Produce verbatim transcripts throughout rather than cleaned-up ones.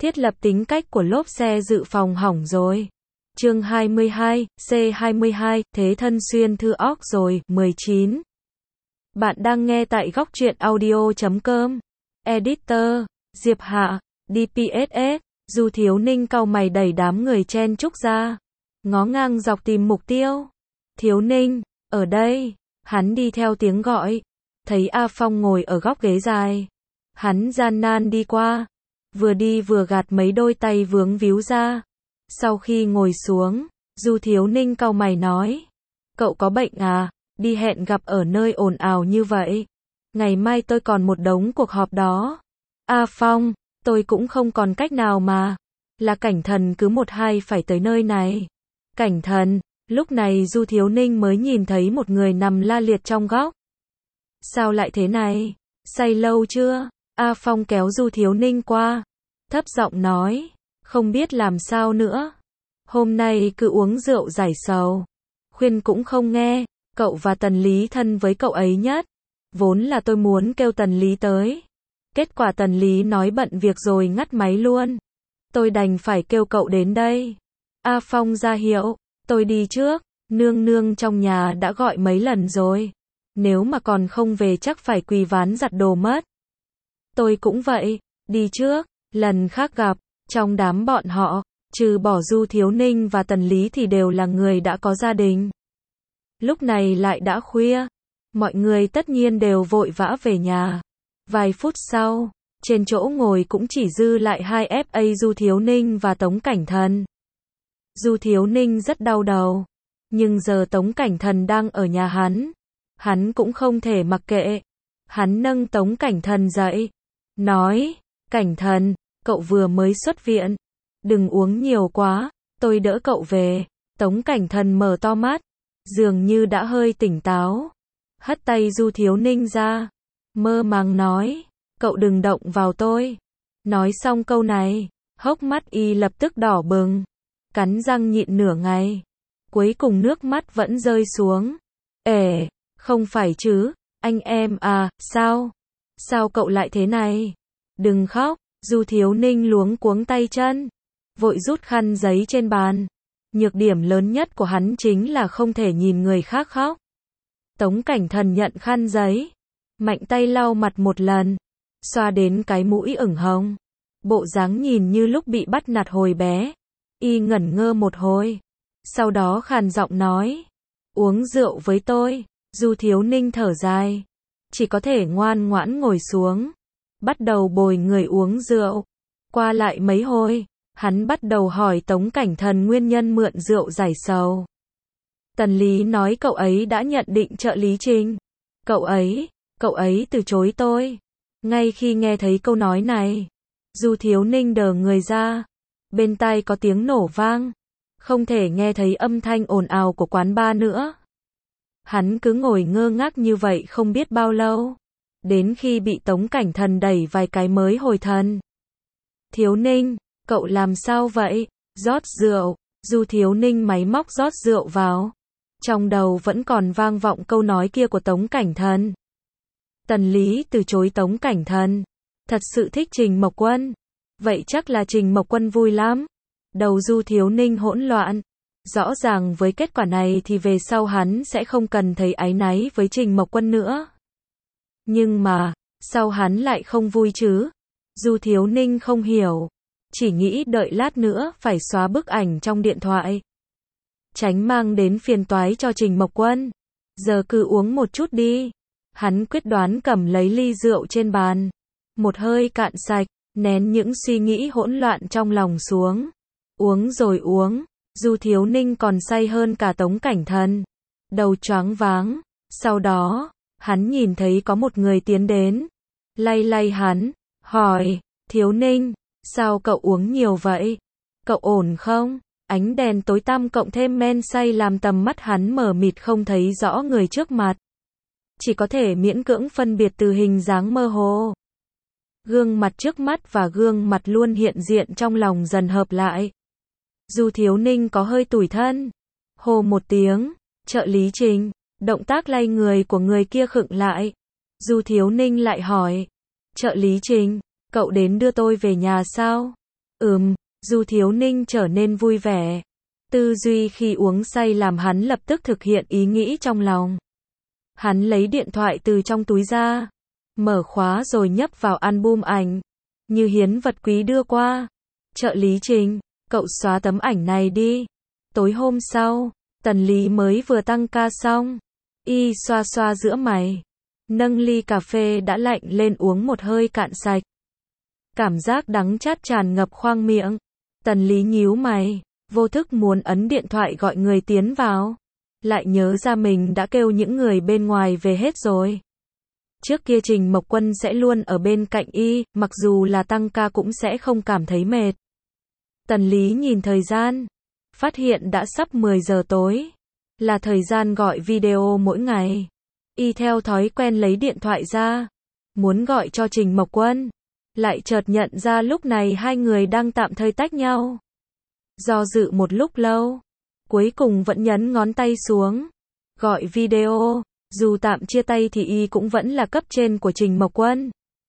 Thiết lập tính cách của lốp xe dự phòng hỏng rồi. Chương hai mươi hai, C hai mươi hai, thế thân xuyên thư óc rồi, mười chín. Bạn đang nghe tại góc truyện audio chấm com. Editor, Diệp Hạ, đê pê ét ét, Du Thiếu Ninh cau mày đẩy đám người chen chúc ra. Ngó ngang dọc tìm mục tiêu. Thiếu Ninh, ở đây. Hắn đi theo tiếng gọi. Thấy A Phong ngồi ở góc ghế dài. Hắn gian nan đi qua. Vừa đi vừa gạt mấy đôi tay vướng víu ra. Sau khi ngồi xuống, Du Thiếu Ninh cau mày nói. Cậu có bệnh à? Đi hẹn gặp ở nơi ồn ào như vậy. Ngày mai tôi còn một đống cuộc họp đó. A Phong, tôi cũng không còn cách nào mà. Là Cảnh Thần cứ một hai phải tới nơi này. Cảnh Thần, lúc này Du Thiếu Ninh mới nhìn thấy một người nằm la liệt trong góc. Sao lại thế này? Say lâu chưa? A Phong kéo Du Thiếu Ninh qua. Thấp giọng nói. Không biết làm sao nữa. Hôm nay cứ uống rượu giải sầu. Khuyên cũng không nghe. Cậu và Tần Lý thân với cậu ấy nhất. Vốn là tôi muốn kêu Tần Lý tới. Kết quả Tần Lý nói bận việc rồi ngắt máy luôn. Tôi đành phải kêu cậu đến đây. A Phong ra hiệu. Tôi đi trước. Nương nương trong nhà đã gọi mấy lần rồi. Nếu mà còn không về chắc phải quỳ ván giặt đồ mất. Tôi cũng vậy. Đi trước. Lần khác gặp. Trong đám bọn họ, trừ bỏ Du Thiếu Ninh và Tần Lý thì đều là người đã có gia đình. Lúc này lại đã khuya. Mọi người tất nhiên đều vội vã về nhà. Vài phút sau, trên chỗ ngồi cũng chỉ dư lại hai ép a Du Thiếu Ninh và Tống Cảnh Thần. Du Thiếu Ninh rất đau đầu. Nhưng giờ Tống Cảnh Thần đang ở nhà hắn. Hắn cũng không thể mặc kệ. Hắn nâng Tống Cảnh Thần dậy. Nói, Cảnh Thần, cậu vừa mới xuất viện. Đừng uống nhiều quá, tôi đỡ cậu về. Tống Cảnh Thần mở to mắt. Dường như đã hơi tỉnh táo. Hất tay Du Thiếu Ninh ra. Mơ màng nói. Cậu đừng động vào tôi. Nói xong câu này. Hốc mắt y lập tức đỏ bừng. Cắn răng nhịn nửa ngày. Cuối cùng nước mắt vẫn rơi xuống. Ể, không phải chứ. Anh em à, sao? Sao cậu lại thế này? Đừng khóc. Du Thiếu Ninh luống cuống tay chân. Vội rút khăn giấy trên bàn. Nhược điểm lớn nhất của hắn chính là không thể nhìn người khác khóc. Tống Cảnh Thần nhận khăn giấy. Mạnh tay lau mặt một lần. Xoa đến cái mũi ửng hồng. Bộ dáng nhìn như lúc bị bắt nạt hồi bé. Y ngẩn ngơ một hồi. Sau đó khàn giọng nói. Uống rượu với tôi. Du Thiếu Ninh thở dài. Chỉ có thể ngoan ngoãn ngồi xuống. Bắt đầu bồi người uống rượu. Qua lại mấy hồi. Hắn bắt đầu hỏi Tống Cảnh Thần nguyên nhân mượn rượu giải sầu. Tần Lý nói cậu ấy đã nhận định trợ lý Trình. Cậu ấy, cậu ấy từ chối tôi. Ngay khi nghe thấy câu nói này, Du Thiếu Ninh đờ người ra. Bên tai có tiếng nổ vang. Không thể nghe thấy âm thanh ồn ào của quán bar nữa. Hắn cứ ngồi ngơ ngác như vậy không biết bao lâu. Đến khi bị Tống Cảnh Thần đẩy vài cái mới hồi thần. Thiếu Ninh, cậu làm sao vậy? Rót rượu. Du Thiếu Ninh máy móc rót rượu vào. Trong đầu vẫn còn vang vọng câu nói kia của Tống Cảnh Thần. Tần Lý từ chối Tống Cảnh Thần. Thật sự thích Trình Mộc Quân. Vậy chắc là Trình Mộc Quân vui lắm. Đầu Du Thiếu Ninh hỗn loạn. Rõ ràng với kết quả này thì về sau hắn sẽ không cần thấy áy náy với Trình Mộc Quân nữa. Nhưng mà, sao hắn lại không vui chứ? Du Thiếu Ninh không hiểu. Chỉ nghĩ đợi lát nữa phải xóa bức ảnh trong điện thoại. Tránh mang đến phiền toái cho Trình Mộc Quân. Giờ cứ uống một chút đi. Hắn quyết đoán cầm lấy ly rượu trên bàn. Một hơi cạn sạch, nén những suy nghĩ hỗn loạn trong lòng xuống. Uống rồi uống. Du Thiếu Ninh còn say hơn cả Tống Cảnh Thần. Đầu choáng váng. Sau đó, hắn nhìn thấy có một người tiến đến. Lay lay hắn. Hỏi, Thiếu Ninh, sao cậu uống nhiều vậy? Cậu ổn không? Ánh đèn tối tăm cộng thêm men say làm tầm mắt hắn mờ mịt không thấy rõ người trước mặt. Chỉ có thể miễn cưỡng phân biệt từ hình dáng mơ hồ. Gương mặt trước mắt và gương mặt luôn hiện diện trong lòng dần hợp lại. Du Thiếu Ninh có hơi tủi thân. Hô một tiếng, trợ lý Trình. Động tác lay người của người kia khựng lại. Du Thiếu Ninh lại hỏi. Trợ lý Trình, cậu đến đưa tôi về nhà sao? Ừm, Du Thiếu Ninh trở nên vui vẻ. Tư duy khi uống say làm hắn lập tức thực hiện ý nghĩ trong lòng. Hắn lấy điện thoại từ trong túi ra, mở khóa rồi nhấp vào album ảnh, như hiến vật quý đưa qua. Trợ lý Trình, cậu xóa tấm ảnh này đi. Tối hôm sau, Tần Lý mới vừa tăng ca xong. Y xoa xoa giữa mày, nâng ly cà phê đã lạnh lên uống một hơi cạn sạch. Cảm giác đắng chát tràn ngập khoang miệng. Tần Lý nhíu mày, vô thức muốn ấn điện thoại gọi người tiến vào. Lại nhớ ra mình đã kêu những người bên ngoài về hết rồi. Trước kia Trình Mộc Quân sẽ luôn ở bên cạnh y, mặc dù là tăng ca cũng sẽ không cảm thấy mệt. Tần Lý nhìn thời gian, phát hiện đã sắp mười giờ tối, là thời gian gọi video mỗi ngày. Y theo thói quen lấy điện thoại ra, muốn gọi cho Trình Mộc Quân, lại chợt nhận ra lúc này hai người đang tạm thời tách nhau. Do dự một lúc lâu, cuối cùng vẫn nhấn ngón tay xuống, gọi video. Dù tạm chia tay thì y cũng vẫn là cấp trên của Trình Mộc Quân.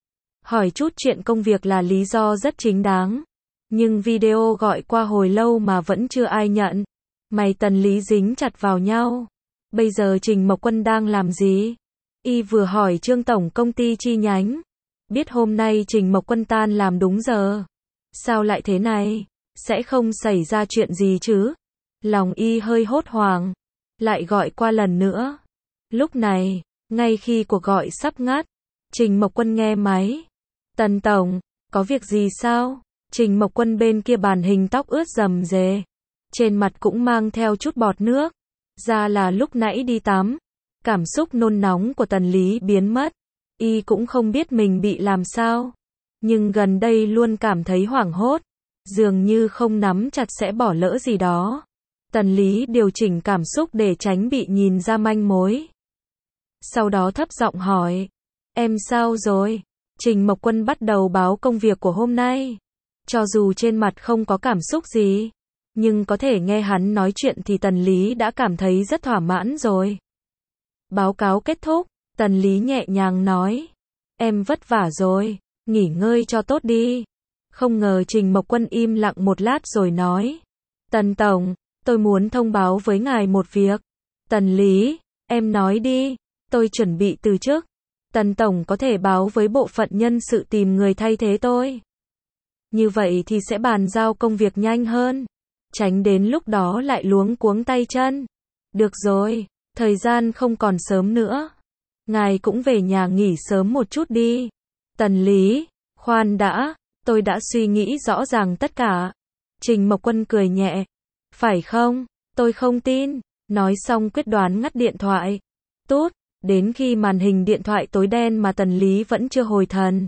Hỏi chút chuyện công việc là lý do rất chính đáng. Nhưng video gọi qua hồi lâu mà vẫn chưa ai nhận. Mày Tần Lý dính chặt vào nhau. Bây giờ Trình Mộc Quân đang làm gì? Y vừa hỏi Trương tổng công ty chi nhánh. Biết hôm nay Trình Mộc Quân tan làm đúng giờ. Sao lại thế này? Sẽ không xảy ra chuyện gì chứ? Lòng y hơi hốt hoảng. Lại gọi qua lần nữa. Lúc này, ngay khi cuộc gọi sắp ngắt, Trình Mộc Quân nghe máy. Tần tổng, có việc gì sao? Trình Mộc Quân bên kia bàn hình tóc ướt rầm rề. Trên mặt cũng mang theo chút bọt nước. Ra là lúc nãy đi tắm. Cảm xúc nôn nóng của Tần Lý biến mất. Y cũng không biết mình bị làm sao. Nhưng gần đây luôn cảm thấy hoảng hốt. Dường như không nắm chặt sẽ bỏ lỡ gì đó. Tần Lý điều chỉnh cảm xúc để tránh bị nhìn ra manh mối. Sau đó thấp giọng hỏi. Em sao rồi? Trình Mộc Quân bắt đầu báo công việc của hôm nay. Cho dù trên mặt không có cảm xúc gì, nhưng có thể nghe hắn nói chuyện thì Tần Lý đã cảm thấy rất thỏa mãn rồi. Báo cáo kết thúc, Tần Lý nhẹ nhàng nói. Em vất vả rồi, nghỉ ngơi cho tốt đi. Không ngờ Trình Mộc Quân im lặng một lát rồi nói. Tần tổng, tôi muốn thông báo với ngài một việc. Tần Lý, em nói đi. Tôi chuẩn bị từ chức. Tần tổng có thể báo với bộ phận nhân sự tìm người thay thế tôi. Như vậy thì sẽ bàn giao công việc nhanh hơn. Tránh đến lúc đó lại luống cuống tay chân. Được rồi, thời gian không còn sớm nữa. Ngài cũng về nhà nghỉ sớm một chút đi. Tần Lý, khoan đã, tôi đã suy nghĩ rõ ràng tất cả. Trình Mộc Quân cười nhẹ. Phải không? Tôi không tin. Nói xong quyết đoán ngắt điện thoại. Tốt. Đến khi màn hình điện thoại tối đen mà Tần Lý vẫn chưa hồi thần.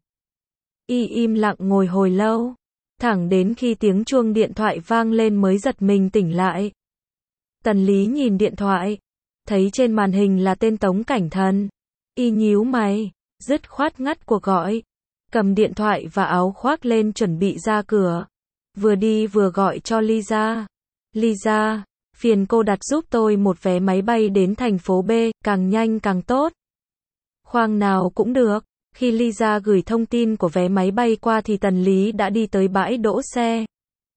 Y im lặng ngồi hồi lâu. Thẳng đến khi tiếng chuông điện thoại vang lên mới giật mình tỉnh lại. Tần Lý nhìn điện thoại. Thấy trên màn hình là tên Tống Cảnh Thần. Y nhíu mày. Dứt khoát ngắt cuộc gọi. Cầm điện thoại và áo khoác lên chuẩn bị ra cửa. Vừa đi vừa gọi cho Lisa. Lisa, phiền cô đặt giúp tôi một vé máy bay đến thành phố B, càng nhanh càng tốt. Khoang nào cũng được. Khi Lisa gửi thông tin của vé máy bay qua thì Tần Lý đã đi tới bãi đỗ xe.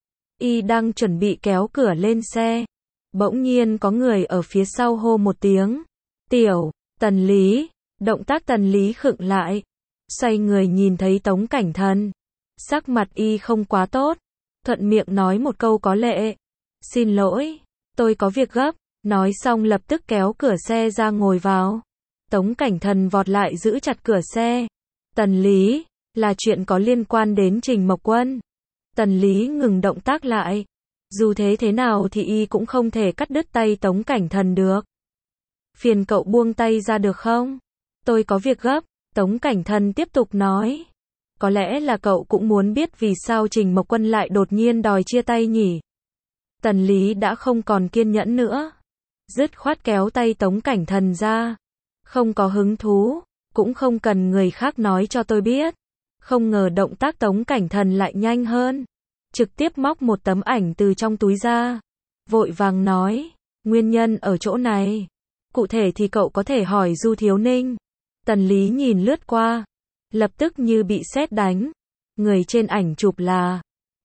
Y đang chuẩn bị kéo cửa lên xe. Bỗng nhiên có người ở phía sau hô một tiếng. Tiểu, Tần Lý. Động tác Tần Lý khựng lại. Xoay người nhìn thấy Tống Cảnh Thần. Sắc mặt y không quá tốt. Thuận miệng nói một câu có lệ. Xin lỗi, tôi có việc gấp. Nói xong lập tức kéo cửa xe ra ngồi vào. Tống Cảnh Thần vọt lại giữ chặt cửa xe. Tần Lý, là chuyện có liên quan đến Trình Mộc Quân. Tần Lý ngừng động tác lại. Dù thế thế nào thì y cũng không thể cắt đứt tay Tống Cảnh Thần được. Phiền cậu buông tay ra được không? Tôi có việc gấp. Tống Cảnh Thần tiếp tục nói. Có lẽ là cậu cũng muốn biết vì sao Trình Mộc Quân lại đột nhiên đòi chia tay nhỉ? Tần Lý đã không còn kiên nhẫn nữa. Dứt khoát kéo tay Tống Cảnh Thần ra. Không có hứng thú, cũng không cần người khác nói cho tôi biết. Không ngờ động tác Tống Cảnh Thần lại nhanh hơn. Trực tiếp móc một tấm ảnh từ trong túi ra. Vội vàng nói, nguyên nhân ở chỗ này. Cụ thể thì cậu có thể hỏi Du Thiếu Ninh. Tần Lý nhìn lướt qua. Lập tức như bị sét đánh. Người trên ảnh chụp là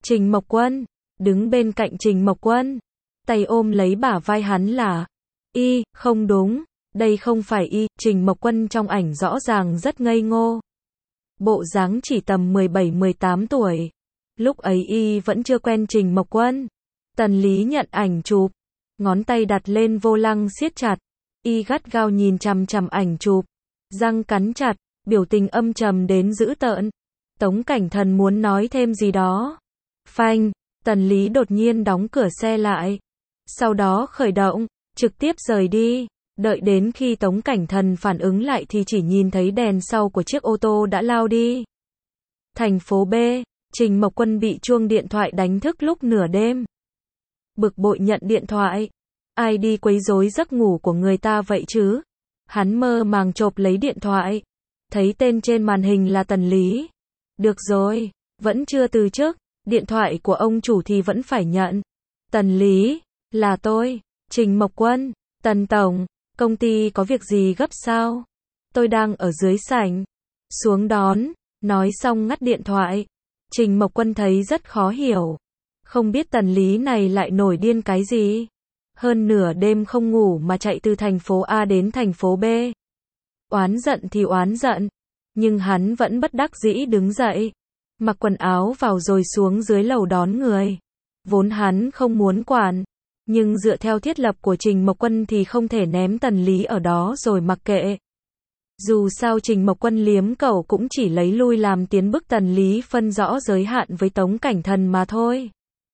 Trình Mộc Quân, đứng bên cạnh Trình Mộc Quân, tay ôm lấy bả vai hắn là, y, không đúng, đây không phải y, Trình Mộc Quân trong ảnh rõ ràng rất ngây ngô. Bộ dáng chỉ tầm mười bảy mười tám tuổi. Lúc ấy y vẫn chưa quen Trình Mộc Quân. Tần Lý nhận ảnh chụp, ngón tay đặt lên vô lăng siết chặt, y gắt gao nhìn chằm chằm ảnh chụp, răng cắn chặt, biểu tình âm trầm đến dữ tợn. Tống Cảnh Thần muốn nói thêm gì đó. Phanh, Tần Lý đột nhiên đóng cửa xe lại. Sau đó khởi động, trực tiếp rời đi. Đợi đến khi Tống Cảnh Thần phản ứng lại thì chỉ nhìn thấy đèn sau của chiếc ô tô đã lao đi. Thành phố B, Trình Mộc Quân bị chuông điện thoại đánh thức lúc nửa đêm. Bực bội nhận điện thoại. Ai đi quấy rối giấc ngủ của người ta vậy chứ? Hắn mơ màng chộp lấy điện thoại. Thấy tên trên màn hình là Tần Lý. Được rồi, vẫn chưa từ chức. Điện thoại của ông chủ thì vẫn phải nhận. Tần Lý, là tôi, Trình Mộc Quân. Tần Tổng, công ty có việc gì gấp sao? Tôi đang ở dưới sảnh. Xuống đón, nói xong ngắt điện thoại. Trình Mộc Quân thấy rất khó hiểu. Không biết Tần Lý này lại nổi điên cái gì? Hơn nửa đêm không ngủ mà chạy từ thành phố A đến thành phố B. Oán giận thì oán giận. Nhưng hắn vẫn bất đắc dĩ đứng dậy. Mặc quần áo vào rồi xuống dưới lầu đón người. Vốn hắn không muốn quản. Nhưng dựa theo thiết lập của Trình Mộc Quân thì không thể ném Tần Lý ở đó rồi mặc kệ. Dù sao Trình Mộc Quân liếm cẩu cũng chỉ lấy lui làm tiến bức Tần Lý phân rõ giới hạn với Tống Cảnh Thần mà thôi.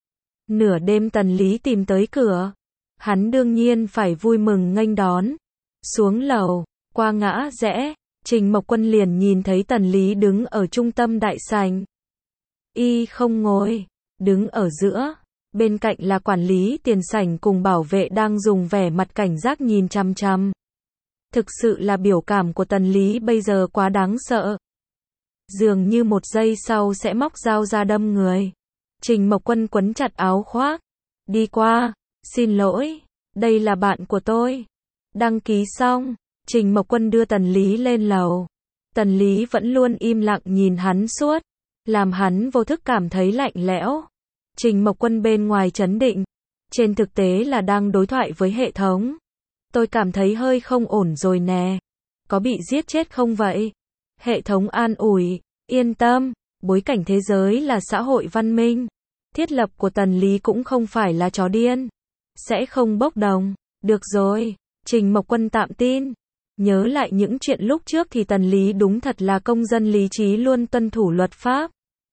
Nửa đêm Tần Lý tìm tới cửa. Hắn đương nhiên phải vui mừng nghênh đón. Xuống lầu, qua ngã rẽ, Trình Mộc Quân liền nhìn thấy Tần Lý đứng ở trung tâm đại sảnh. Y không ngồi, đứng ở giữa. Bên cạnh là quản lý tiền sảnh cùng bảo vệ đang dùng vẻ mặt cảnh giác nhìn chằm chằm. Thực sự là biểu cảm của Tần Lý bây giờ quá đáng sợ. Dường như một giây sau sẽ móc dao ra đâm người. Trình Mộc Quân quấn chặt áo khoác. Đi qua, xin lỗi, đây là bạn của tôi. Đăng ký xong, Trình Mộc Quân đưa Tần Lý lên lầu. Tần Lý vẫn luôn im lặng nhìn hắn suốt, làm hắn vô thức cảm thấy lạnh lẽo. Trình Mộc Quân bên ngoài trấn định, trên thực tế là đang đối thoại với hệ thống. Tôi cảm thấy hơi không ổn rồi nè. Có bị giết chết không vậy? Hệ thống an ủi, yên tâm, bối cảnh thế giới là xã hội văn minh. Thiết lập của Tần Lý cũng không phải là chó điên. Sẽ không bốc đồng. Được rồi, Trình Mộc Quân tạm tin. Nhớ lại những chuyện lúc trước thì Tần Lý đúng thật là công dân lý trí luôn tuân thủ luật pháp.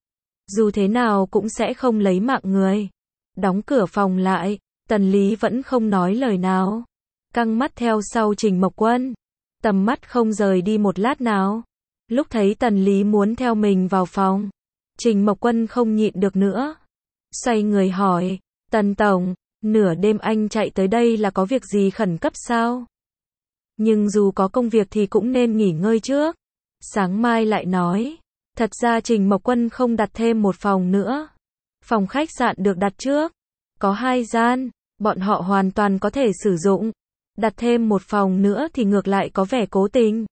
Dù thế nào cũng sẽ không lấy mạng người. Đóng cửa phòng lại, Tần Lý vẫn không nói lời nào. Căng mắt theo sau Trình Mộc Quân. Tầm mắt không rời đi một lát nào. Lúc thấy Tần Lý muốn theo mình vào phòng, Trình Mộc Quân không nhịn được nữa. Xoay người hỏi, Tần Tổng, nửa đêm anh chạy tới đây là có việc gì khẩn cấp sao? Nhưng dù có công việc thì cũng nên nghỉ ngơi trước. Sáng mai lại nói. Thật ra Trình Mộc Quân không đặt thêm một phòng nữa. Phòng khách sạn được đặt trước. Có hai gian, bọn họ hoàn toàn có thể sử dụng. Đặt thêm một phòng nữa thì ngược lại có vẻ cố tình.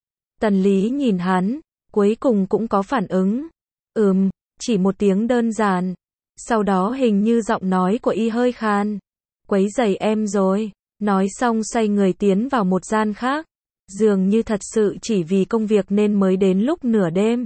Tần Lý nhìn hắn, cuối cùng cũng có phản ứng. Ừm, chỉ một tiếng đơn giản. Sau đó hình như giọng nói của y hơi khan. Quấy rầy em rồi. Nói xong xoay người tiến vào một gian khác. Dường như thật sự chỉ vì công việc nên mới đến lúc nửa đêm.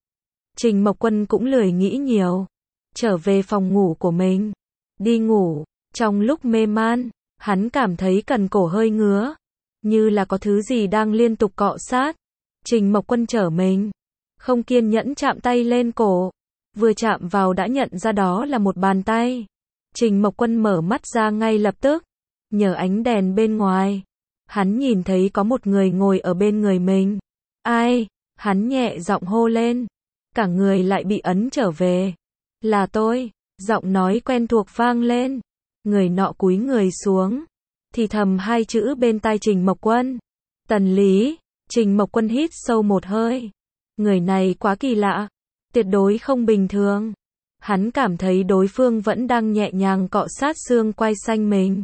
Trình Mộc Quân cũng lười nghĩ nhiều. Trở về phòng ngủ của mình. Đi ngủ. Trong lúc mê man, hắn cảm thấy cần cổ hơi ngứa. Như là có thứ gì đang liên tục cọ sát. Trình Mộc Quân trở mình. Không kiên nhẫn chạm tay lên cổ. Vừa chạm vào đã nhận ra đó là một bàn tay. Trình Mộc Quân mở mắt ra ngay lập tức. Nhờ ánh đèn bên ngoài, hắn nhìn thấy có một người ngồi ở bên người mình. Ai? Hắn nhẹ giọng hô lên. Cả người lại bị ấn trở về. Là tôi. Giọng nói quen thuộc vang lên. Người nọ cúi người xuống. Thì thầm hai chữ bên tai Trình Mộc Quân. Tần Lý. Trình Mộc Quân hít sâu một hơi. Người này quá kỳ lạ. Tuyệt đối không bình thường. Hắn cảm thấy đối phương vẫn đang nhẹ nhàng cọ sát xương quai xanh mình.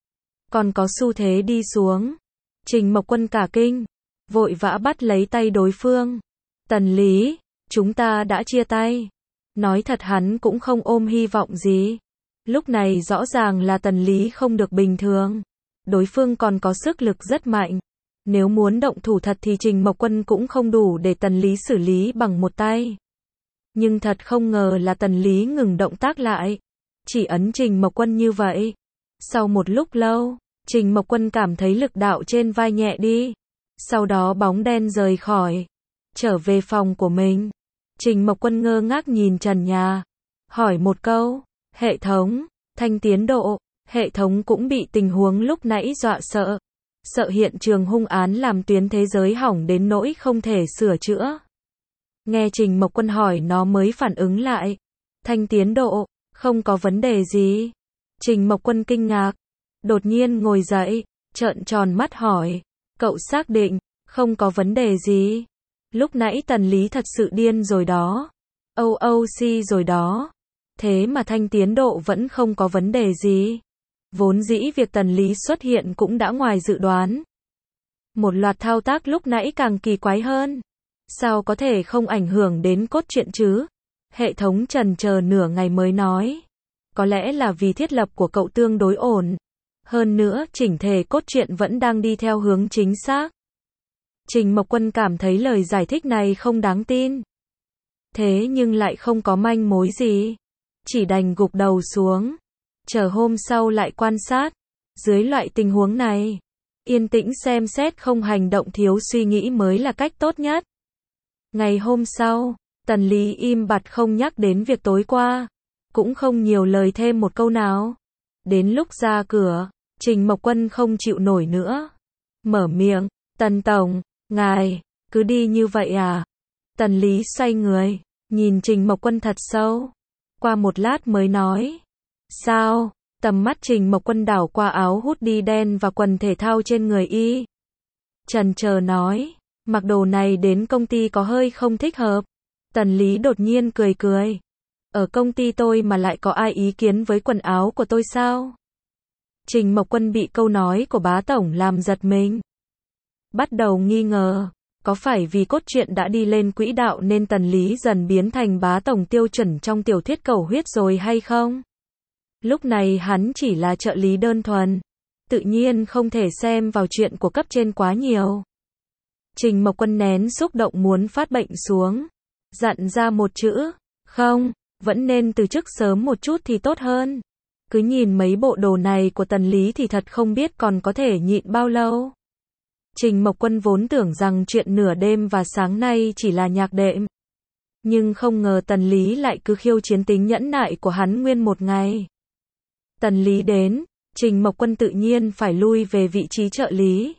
Còn có xu thế đi xuống. Trình Mộc Quân cả kinh. Vội vã bắt lấy tay đối phương. Tần Lý, chúng ta đã chia tay. Nói thật hắn cũng không ôm hy vọng gì. Lúc này rõ ràng là Tần Lý không được bình thường. Đối phương còn có sức lực rất mạnh. Nếu muốn động thủ thật thì Trình Mộc Quân cũng không đủ để Tần Lý xử lý bằng một tay. Nhưng thật không ngờ là Tần Lý ngừng động tác lại. Chỉ ấn Trình Mộc Quân như vậy. Sau một lúc lâu, Trình Mộc Quân cảm thấy lực đạo trên vai nhẹ đi. Sau đó bóng đen rời khỏi. Trở về phòng của mình. Trình Mộc Quân ngơ ngác nhìn trần nhà. Hỏi một câu. Hệ thống. Thanh tiến độ. Hệ thống cũng bị tình huống lúc nãy dọa sợ. Sợ hiện trường hung án làm tuyến thế giới hỏng đến nỗi không thể sửa chữa. Nghe Trình Mộc Quân hỏi nó mới phản ứng lại. Thanh tiến độ. Không có vấn đề gì. Trình Mộc Quân kinh ngạc. Đột nhiên ngồi dậy. Trợn tròn mắt hỏi. Cậu xác định. Không có vấn đề gì. Lúc nãy Tần Lý thật sự điên rồi đó. ô ô xê rồi đó. Thế mà thanh tiến độ vẫn không có vấn đề gì. Vốn dĩ việc Tần Lý xuất hiện cũng đã ngoài dự đoán. Một loạt thao tác lúc nãy càng kỳ quái hơn. Sao có thể không ảnh hưởng đến cốt truyện chứ? Hệ thống trần chờ nửa ngày mới nói. Có lẽ là vì thiết lập của cậu tương đối ổn. Hơn nữa, chỉnh thể cốt truyện vẫn đang đi theo hướng chính xác. Trình Mộc Quân cảm thấy lời giải thích này không đáng tin. Thế nhưng lại không có manh mối gì. Chỉ đành gục đầu xuống. Chờ hôm sau lại quan sát. Dưới loại tình huống này, yên tĩnh xem xét không hành động thiếu suy nghĩ mới là cách tốt nhất. Ngày hôm sau, Tần Lý im bặt không nhắc đến việc tối qua. Cũng không nhiều lời thêm một câu nào. Đến lúc ra cửa, Trình Mộc Quân không chịu nổi nữa. Mở miệng, Tần Tổng, ngài, cứ đi như vậy à? Tần Lý xoay người, nhìn Trình Mộc Quân thật sâu. Qua một lát mới nói. Sao? Tầm mắt Trình Mộc Quân đảo qua áo hoodie đen và quần thể thao trên người y. Chần chờ nói. Mặc đồ này đến công ty có hơi không thích hợp. Tần Lý đột nhiên cười cười. Ở công ty tôi mà lại có ai ý kiến với quần áo của tôi sao? Trình Mộc Quân bị câu nói của bá tổng làm giật mình. Bắt đầu nghi ngờ. Có phải vì cốt truyện đã đi lên quỹ đạo nên Tần Lý dần biến thành bá tổng tiêu chuẩn trong tiểu thuyết cầu huyết rồi hay không? Lúc này hắn chỉ là trợ lý đơn thuần. Tự nhiên không thể xem vào chuyện của cấp trên quá nhiều. Trình Mộc Quân nén xúc động muốn phát bệnh xuống. Dặn ra một chữ. Không, vẫn nên từ chức sớm một chút thì tốt hơn. Cứ nhìn mấy bộ đồ này của Tần Lý thì thật không biết còn có thể nhịn bao lâu. Trình Mộc Quân vốn tưởng rằng chuyện nửa đêm và sáng nay chỉ là nhạc đệm. Nhưng không ngờ Tần Lý lại cứ khiêu chiến tính nhẫn nại của hắn nguyên một ngày. Tần Lý đến, Trình Mộc Quân tự nhiên phải lui về vị trí trợ lý.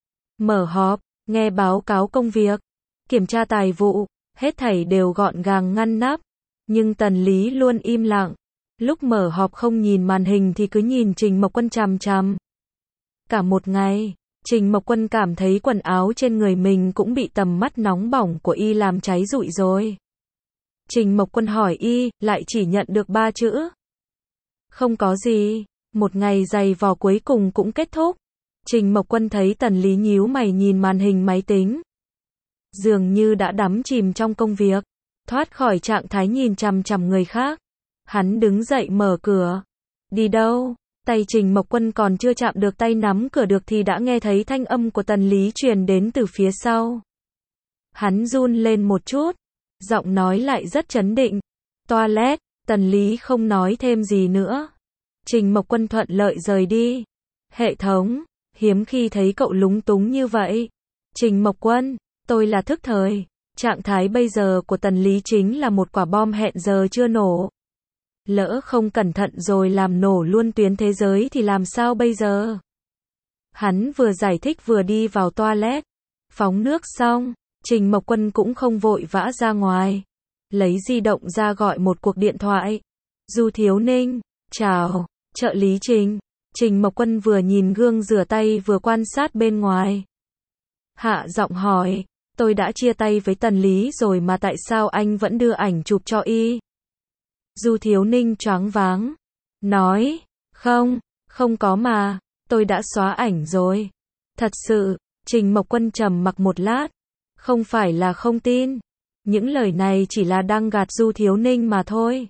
Mở họp, nghe báo cáo công việc, kiểm tra tài vụ, hết thảy đều gọn gàng ngăn nắp. Nhưng Tần Lý luôn im lặng. Lúc mở họp không nhìn màn hình thì cứ nhìn Trình Mộc Quân chằm chằm. Cả một ngày, Trình Mộc Quân cảm thấy quần áo trên người mình cũng bị tầm mắt nóng bỏng của y làm cháy rụi rồi. Trình Mộc Quân hỏi y, lại chỉ nhận được ba chữ. Không có gì. Một ngày dày vò cuối cùng cũng kết thúc. Trình Mộc Quân thấy Tần Lý nhíu mày nhìn màn hình máy tính. Dường như đã đắm chìm trong công việc. Thoát khỏi trạng thái nhìn chằm chằm người khác. Hắn đứng dậy mở cửa. Đi đâu? Tay Trình Mộc Quân còn chưa chạm được tay nắm cửa được thì đã nghe thấy thanh âm của Tần Lý truyền đến từ phía sau. Hắn run lên một chút. Giọng nói lại rất trấn định. Toilet. Tần Lý không nói thêm gì nữa. Trình Mộc Quân thuận lợi rời đi. Hệ thống. Hiếm khi thấy cậu lúng túng như vậy. Trình Mộc Quân. Tôi là thức thời. Trạng thái bây giờ của Tần Lý chính là một quả bom hẹn giờ chưa nổ. Lỡ không cẩn thận rồi làm nổ luôn tuyến thế giới thì làm sao bây giờ? Hắn vừa giải thích vừa đi vào toilet. Phóng nước xong, Trình Mộc Quân cũng không vội vã ra ngoài. Lấy di động ra gọi một cuộc điện thoại. Du Thiếu Ninh, chào, trợ lý Trình. Trình Mộc Quân vừa nhìn gương rửa tay vừa quan sát bên ngoài. Hạ giọng hỏi, tôi đã chia tay với Tần Lý rồi mà tại sao anh vẫn đưa ảnh chụp cho y? Du Thiếu Ninh choáng váng. Nói, không, không có mà, tôi đã xóa ảnh rồi. Thật sự, Trình Mộc Quân trầm mặc một lát. Không phải là không tin. Những lời này chỉ là đang gạt Du Thiếu Ninh mà thôi.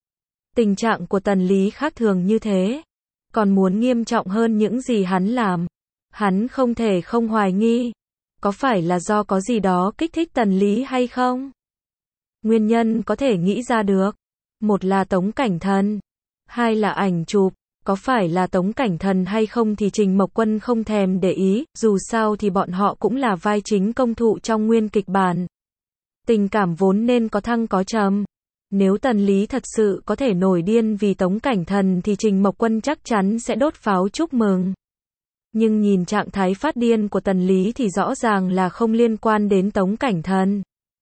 Tình trạng của Tần Lý khác thường như thế, còn muốn nghiêm trọng hơn những gì hắn làm. Hắn không thể không hoài nghi, có phải là do có gì đó kích thích Tần Lý hay không? Nguyên nhân có thể nghĩ ra được. Một là Tống Cảnh Thần, hai là ảnh chụp. Có phải là Tống Cảnh Thần hay không thì Trình Mộc Quân không thèm để ý, dù sao thì bọn họ cũng là vai chính công thụ trong nguyên kịch bản. Tình cảm vốn nên có thăng có trầm. Nếu Tần Lý thật sự có thể nổi điên vì Tống Cảnh Thần thì Trình Mộc Quân chắc chắn sẽ đốt pháo chúc mừng. Nhưng nhìn trạng thái phát điên của Tần Lý thì rõ ràng là không liên quan đến Tống Cảnh Thần.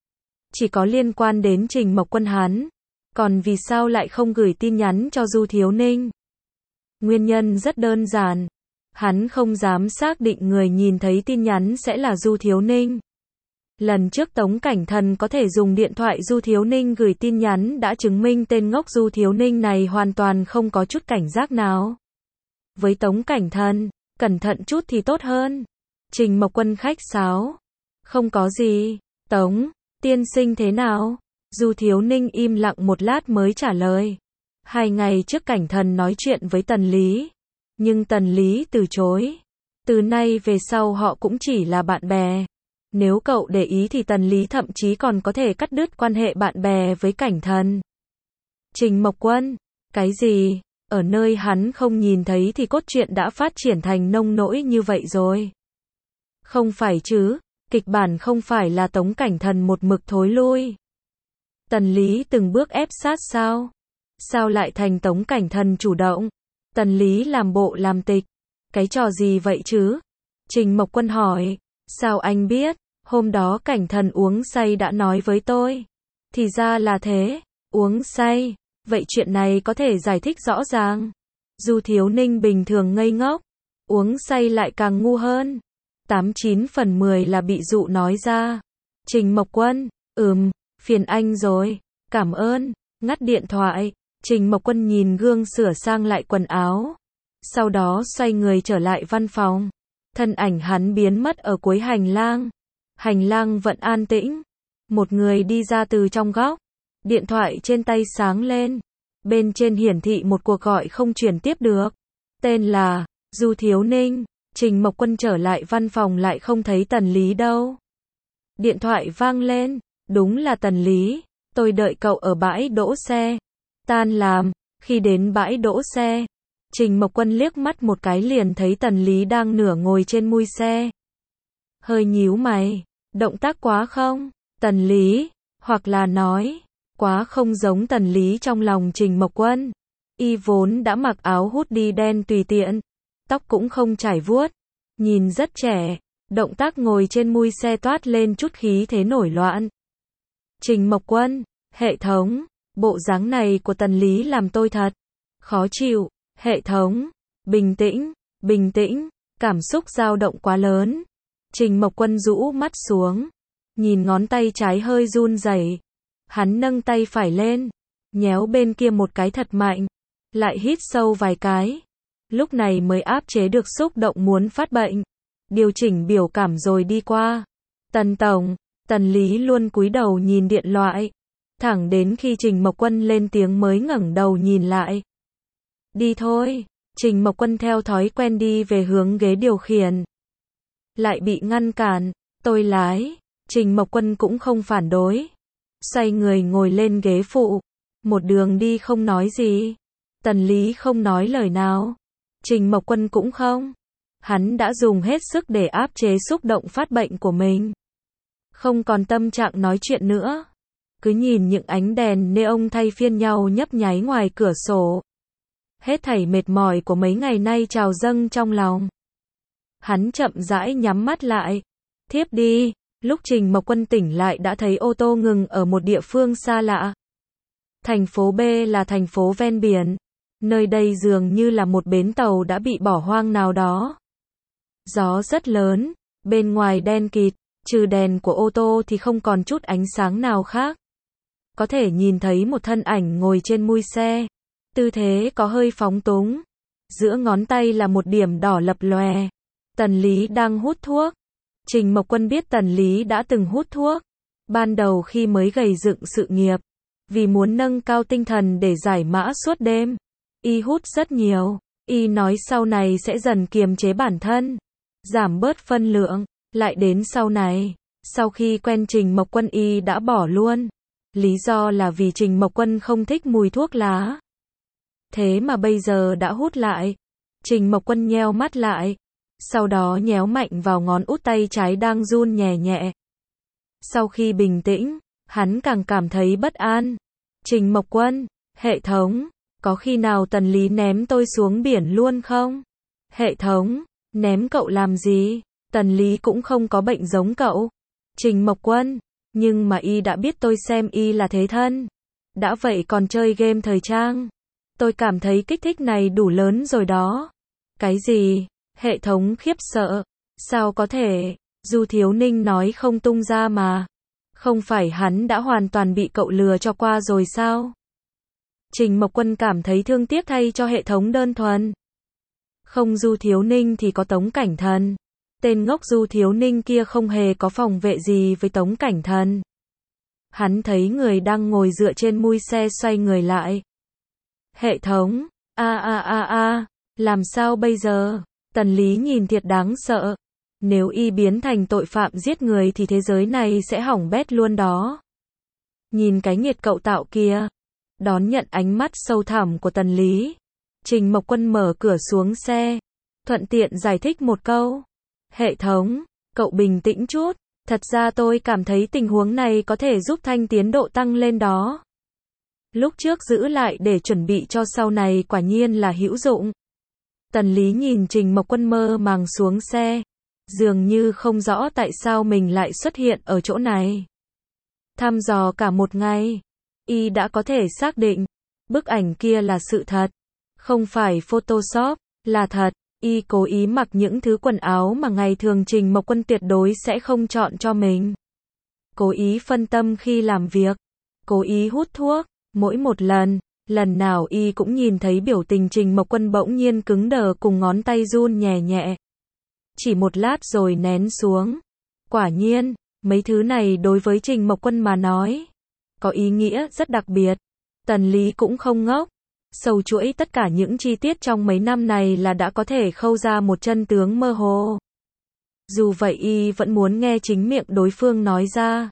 Chỉ có liên quan đến Trình Mộc Quân hắn. Còn vì sao lại không gửi tin nhắn cho Du Thiếu Ninh? Nguyên nhân rất đơn giản. Hắn không dám xác định người nhìn thấy tin nhắn sẽ là Du Thiếu Ninh. Lần trước Tống Cảnh Thần có thể dùng điện thoại Du Thiếu Ninh gửi tin nhắn đã chứng minh tên ngốc Du Thiếu Ninh này hoàn toàn không có chút cảnh giác nào. Với Tống Cảnh Thần, cẩn thận chút thì tốt hơn. Trình Mộc Quân khách sáo. Không có gì. Tống, tiên sinh thế nào? Du Thiếu Ninh im lặng một lát mới trả lời. Hai ngày trước Cảnh Thần nói chuyện với Tần Lý. Nhưng Tần Lý từ chối. Từ nay về sau họ cũng chỉ là bạn bè. Nếu cậu để ý thì Tần Lý thậm chí còn có thể cắt đứt quan hệ bạn bè với Cảnh Thần. Trình Mộc Quân, cái gì? Ở nơi hắn không nhìn thấy thì cốt truyện đã phát triển thành nông nỗi như vậy rồi. Không phải chứ, kịch bản không phải là Tống Cảnh Thần một mực thối lui. Tần Lý từng bước ép sát sao? Sao lại thành Tống Cảnh Thần chủ động? Tần Lý làm bộ làm tịch. Cái trò gì vậy chứ? Trình Mộc Quân hỏi. Sao anh biết? Hôm đó Cảnh Thần uống say đã nói với tôi. Thì ra là thế. Uống say. Vậy chuyện này có thể giải thích rõ ràng. Du Thiếu Ninh bình thường ngây ngốc. Uống say lại càng ngu hơn. Tám chín phần mười là bị dụ nói ra. Trình Mộc Quân. Ừm, phiền anh rồi. Cảm ơn. Ngắt điện thoại. Trình Mộc Quân nhìn gương sửa sang lại quần áo. Sau đó xoay người trở lại văn phòng. Thân ảnh hắn biến mất ở cuối hành lang. Hành lang vẫn an tĩnh. Một người đi ra từ trong góc. Điện thoại trên tay sáng lên. Bên trên hiển thị một cuộc gọi không chuyển tiếp được. Tên là Du Thiếu Ninh. Trình Mộc Quân trở lại văn phòng lại không thấy Tần Lý đâu. Điện thoại vang lên. Đúng là Tần Lý. Tôi đợi cậu ở bãi đỗ xe. Tan làm. Khi đến bãi đỗ xe, Trình Mộc Quân liếc mắt một cái liền thấy Tần Lý đang nửa ngồi trên mui xe. Hơi nhíu mày. Động tác quá không? Tần Lý. Hoặc là nói, quá không giống Tần Lý trong lòng Trình Mộc Quân. Y vốn đã mặc áo hoodie đen tùy tiện. Tóc cũng không chải vuốt. Nhìn rất trẻ. Động tác ngồi trên mui xe toát lên chút khí thế nổi loạn. Trình Mộc Quân. Hệ thống. Bộ dáng này của Tần Lý làm tôi thật khó chịu. Hệ thống. Bình tĩnh. Bình tĩnh. Cảm xúc dao động quá lớn. Trình Mộc Quân rũ mắt xuống. Nhìn ngón tay trái hơi run rẩy. Hắn nâng tay phải lên. Nhéo bên kia một cái thật mạnh. Lại hít sâu vài cái. Lúc này mới áp chế được xúc động muốn phát bệnh. Điều chỉnh biểu cảm rồi đi qua. Tần Tổng. Tần Lý luôn cúi đầu nhìn điện thoại. Thẳng đến khi Trình Mộc Quân lên tiếng mới ngẩng đầu nhìn lại. Đi thôi. Trình Mộc Quân theo thói quen đi về hướng ghế điều khiển. Lại bị ngăn cản. Tôi lái. Trình Mộc Quân cũng không phản đối. Xoay người ngồi lên ghế phụ. Một đường đi không nói gì. Tần Lý không nói lời nào. Trình Mộc Quân cũng không. Hắn đã dùng hết sức để áp chế xúc động phát bệnh của mình. Không còn tâm trạng nói chuyện nữa. Cứ nhìn những ánh đèn neon thay phiên nhau nhấp nháy ngoài cửa sổ. Hết thảy mệt mỏi của mấy ngày nay trào dâng trong lòng. Hắn chậm rãi nhắm mắt lại. Thiếp đi. Lúc Trình Mộc Quân tỉnh lại đã thấy ô tô ngừng ở một địa phương xa lạ. Thành phố B là thành phố ven biển. Nơi đây dường như là một bến tàu đã bị bỏ hoang nào đó. Gió rất lớn. Bên ngoài đen kịt. Trừ đèn của ô tô thì không còn chút ánh sáng nào khác. Có thể nhìn thấy một thân ảnh ngồi trên mui xe. Tư thế có hơi phóng túng. Giữa ngón tay là một điểm đỏ lập lòe. Tần Lý đang hút thuốc. Trình Mộc Quân biết Tần Lý đã từng hút thuốc. Ban đầu khi mới gầy dựng sự nghiệp, vì muốn nâng cao tinh thần để giải mã suốt đêm, y hút rất nhiều. Y nói sau này sẽ dần kiềm chế bản thân, giảm bớt phân lượng. Lại đến sau này, sau khi quen Trình Mộc Quân y đã bỏ luôn. Lý do là vì Trình Mộc Quân không thích mùi thuốc lá. Thế mà bây giờ đã hút lại. Trình Mộc Quân nheo mắt lại, sau đó nhéo mạnh vào ngón út tay trái đang run nhẹ nhẹ. Sau khi bình tĩnh, hắn càng cảm thấy bất an. Trình Mộc Quân, hệ thống, có khi nào Tần Lý ném tôi xuống biển luôn không? Hệ thống, ném cậu làm gì? Tần Lý cũng không có bệnh giống cậu. Trình Mộc Quân, nhưng mà y đã biết tôi xem y là thế thân. Đã vậy còn chơi game thời trang. Tôi cảm thấy kích thích này đủ lớn rồi đó. Cái gì? Hệ thống khiếp sợ. Sao có thể? Du Thiếu Ninh nói không tung ra mà. Không phải hắn đã hoàn toàn bị cậu lừa cho qua rồi sao? Trình Mộc Quân cảm thấy thương tiếc thay cho hệ thống đơn thuần. Không Du Thiếu Ninh thì có Tống Cảnh Thần. Tên ngốc Du Thiếu Ninh kia không hề có phòng vệ gì với Tống Cảnh Thần. Hắn thấy người đang ngồi dựa trên mui xe xoay người lại. Hệ thống, a a a a, làm sao bây giờ? Tần Lý nhìn thiệt đáng sợ. Nếu y biến thành tội phạm giết người thì thế giới này sẽ hỏng bét luôn đó. Nhìn cái nghiệt cậu tạo kia. Đón nhận ánh mắt sâu thẳm của Tần Lý. Trình Mộc Quân mở cửa xuống xe. Thuận tiện giải thích một câu. Hệ thống, cậu bình tĩnh chút. Thật ra tôi cảm thấy tình huống này có thể giúp thanh tiến độ tăng lên đó. Lúc trước giữ lại để chuẩn bị cho sau này quả nhiên là hữu dụng. Tần Lý nhìn Trình Mộc Quân mơ màng xuống xe. Dường như không rõ tại sao mình lại xuất hiện ở chỗ này. Thăm dò cả một ngày, y đã có thể xác định, bức ảnh kia là sự thật. Không phải Photoshop, là thật. Y cố ý mặc những thứ quần áo mà ngày thường Trình Mộc Quân tuyệt đối sẽ không chọn cho mình. Cố ý phân tâm khi làm việc. Cố ý hút thuốc. Mỗi một lần, lần nào y cũng nhìn thấy biểu tình Trình Mộc Quân bỗng nhiên cứng đờ cùng ngón tay run nhẹ nhẹ. Chỉ một lát rồi nén xuống. Quả nhiên, mấy thứ này đối với Trình Mộc Quân mà nói, có ý nghĩa rất đặc biệt. Tần Lý cũng không ngốc. Sâu chuỗi tất cả những chi tiết trong mấy năm này là đã có thể khâu ra một chân tướng mơ hồ. Dù vậy y vẫn muốn nghe chính miệng đối phương nói ra.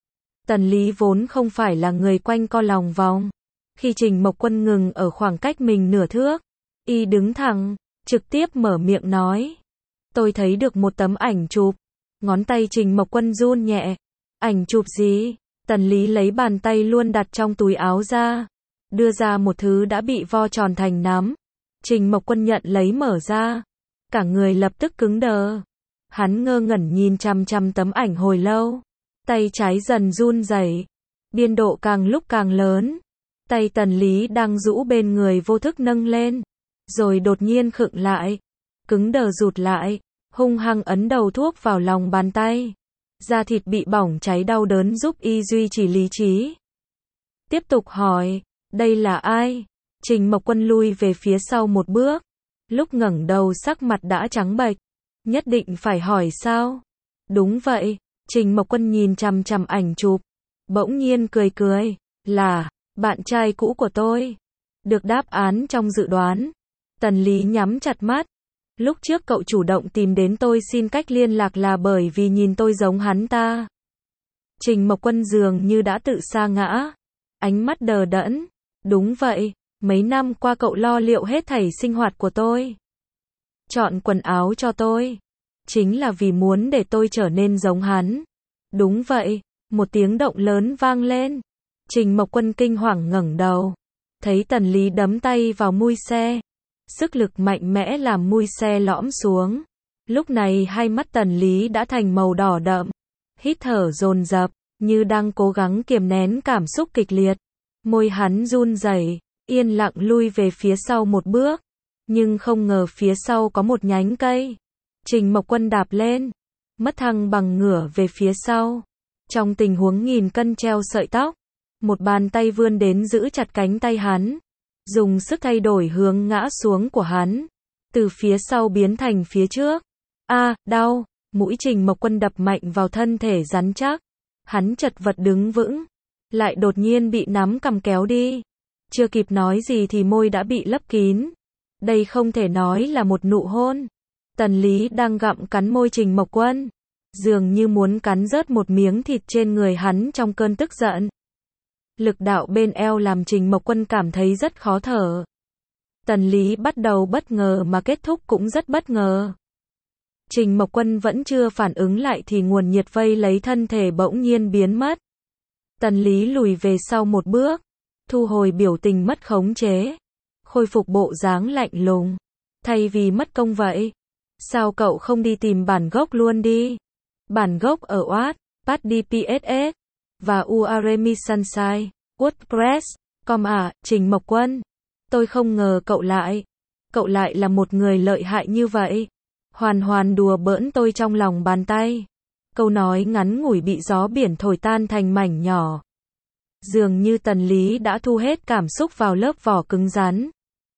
Tần Lý vốn không phải là người quanh co lòng vòng. Khi Trình Mộc Quân ngừng ở khoảng cách mình nửa thước, y đứng thẳng, trực tiếp mở miệng nói. Tôi thấy được một tấm ảnh chụp. Ngón tay Trình Mộc Quân run nhẹ. Ảnh chụp gì? Tần Lý lấy bàn tay luôn đặt trong túi áo ra. Đưa ra một thứ đã bị vo tròn thành nắm. Trình Mộc Quân nhận lấy mở ra. Cả người lập tức cứng đờ. Hắn ngơ ngẩn nhìn chằm chằm tấm ảnh hồi lâu. Tay trái dần run rẩy. Biên độ càng lúc càng lớn. Tay Tần Lý đang rũ bên người vô thức nâng lên. Rồi đột nhiên khựng lại. Cứng đờ rụt lại. Hung hăng ấn đầu thuốc vào lòng bàn tay. Da thịt bị bỏng cháy đau đớn giúp y duy trì lý trí. Tiếp tục hỏi. Đây là ai? Trình Mộc Quân lui về phía sau một bước. Lúc ngẩng đầu sắc mặt đã trắng bệch. Nhất định phải hỏi sao? Đúng vậy. Trình Mộc Quân nhìn chằm chằm ảnh chụp. Bỗng nhiên cười cười. Là, bạn trai cũ của tôi. Được đáp án trong dự đoán. Tần Lý nhắm chặt mắt. Lúc trước cậu chủ động tìm đến tôi xin cách liên lạc là bởi vì nhìn tôi giống hắn ta. Trình Mộc Quân dường như đã tự sa ngã. Ánh mắt đờ đẫn. Đúng vậy, mấy năm qua cậu lo liệu hết thảy sinh hoạt của tôi. Chọn quần áo cho tôi. Chính là vì muốn để tôi trở nên giống hắn. Đúng vậy, một tiếng động lớn vang lên. Trình Mộc Quân kinh hoàng ngẩng đầu. Thấy Tần Lý đấm tay vào mui xe. Sức lực mạnh mẽ làm mui xe lõm xuống. Lúc này hai mắt Tần Lý đã thành màu đỏ đậm. Hít thở dồn dập, như đang cố gắng kiềm nén cảm xúc kịch liệt. Môi hắn run rẩy, yên lặng lui về phía sau một bước. Nhưng không ngờ phía sau có một nhánh cây. Trình Mộc Quân đạp lên. Mất thăng bằng ngửa về phía sau. Trong tình huống nghìn cân treo sợi tóc. Một bàn tay vươn đến giữ chặt cánh tay hắn. Dùng sức thay đổi hướng ngã xuống của hắn. Từ phía sau biến thành phía trước. A, đau. Mũi Trình Mộc Quân đập mạnh vào thân thể rắn chắc. Hắn chật vật đứng vững, lại đột nhiên bị nắm cằm kéo đi. Chưa kịp nói gì thì môi đã bị lấp kín. Đây không thể nói là một nụ hôn. Tần Lý đang gặm cắn môi Trình Mộc Quân, dường như muốn cắn rớt một miếng thịt trên người hắn trong cơn tức giận. Lực đạo bên eo làm Trình Mộc Quân cảm thấy rất khó thở. Tần Lý bắt đầu bất ngờ mà kết thúc cũng rất bất ngờ. Trình Mộc Quân vẫn chưa phản ứng lại thì nguồn nhiệt vây lấy thân thể bỗng nhiên biến mất. Tần Lý lùi về sau một bước, thu hồi biểu tình mất khống chế, khôi phục bộ dáng lạnh lùng. Thay vì mất công vậy, sao cậu không đi tìm bản gốc luôn đi? Bản gốc ở Wattpad pê ét ét và Uraremi Sunshine, WordPress, com à, Trình Mộc Quân. Tôi không ngờ cậu lại, cậu lại là một người lợi hại như vậy. Hoàn hoàn đùa bỡn tôi trong lòng bàn tay. Câu nói ngắn ngủi bị gió biển thổi tan thành mảnh nhỏ. Dường như Tần Lý đã thu hết cảm xúc vào lớp vỏ cứng rắn.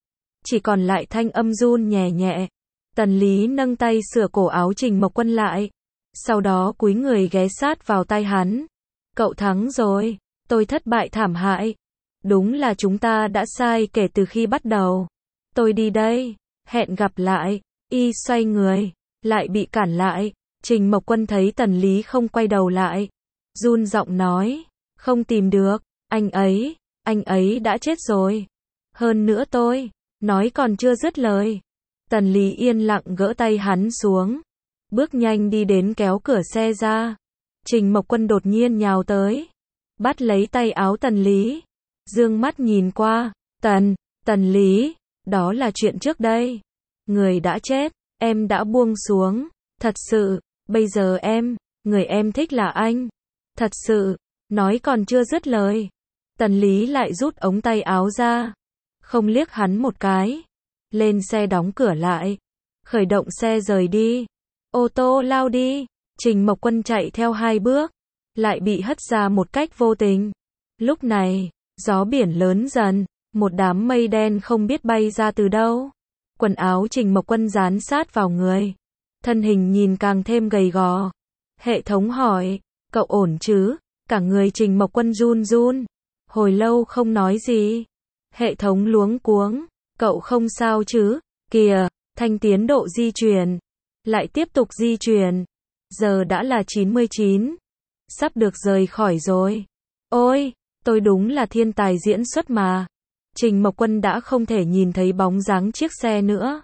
Chỉ còn lại thanh âm run nhẹ nhẹ. Tần Lý nâng tay sửa cổ áo Trình Mộc Quân lại. Sau đó cúi người ghé sát vào tai hắn. Cậu thắng rồi. Tôi thất bại thảm hại. Đúng là chúng ta đã sai kể từ khi bắt đầu. Tôi đi đây. Hẹn gặp lại. Y xoay người. Lại bị cản lại. Trình Mộc Quân thấy Tần Lý không quay đầu lại. Run giọng nói. Không tìm được. Anh ấy. Anh ấy đã chết rồi. Hơn nữa tôi. Nói còn chưa dứt lời. Tần Lý yên lặng gỡ tay hắn xuống. Bước nhanh đi đến kéo cửa xe ra. Trình Mộc Quân đột nhiên nhào tới. Bắt lấy tay áo Tần Lý. Dương mắt nhìn qua. Tần, Tần Lý. Đó là chuyện trước đây. Người đã chết. Em đã buông xuống. Thật sự. Bây giờ em. Người em thích là anh. Thật sự. Nói còn chưa dứt lời. Tần Lý lại rút ống tay áo ra. Không liếc hắn một cái. Lên xe đóng cửa lại. Khởi động xe rời đi. Ô tô lao đi. Trình Mộc Quân chạy theo hai bước. Lại bị hất ra một cách vô tình. Lúc này, gió biển lớn dần. Một đám mây đen không biết bay ra từ đâu. Quần áo Trình Mộc Quân dán sát vào người. Thân hình nhìn càng thêm gầy gò. Hệ thống hỏi. Cậu ổn chứ? Cả người Trình Mộc Quân run run. Hồi lâu không nói gì. Hệ thống luống cuống. Cậu không sao chứ? Kìa, thanh tiến độ di chuyển. Lại tiếp tục di chuyển. Giờ đã là chín mươi chín. Sắp được rời khỏi rồi. Ôi, tôi đúng là thiên tài diễn xuất mà. Trình Mộc Quân đã không thể nhìn thấy bóng dáng chiếc xe nữa.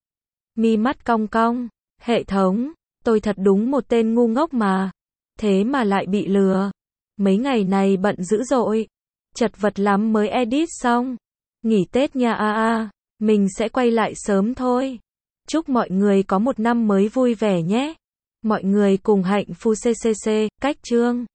Mi mắt cong cong. Hệ thống, tôi thật đúng một tên ngu ngốc mà. Thế mà lại bị lừa. Mấy ngày này bận dữ dội. Chật vật lắm mới edit xong. Nghỉ Tết nha a a. Mình sẽ quay lại sớm thôi. Chúc mọi người có một năm mới vui vẻ nhé. Mọi người cùng hạnh phúc xê xê xê, cách chương.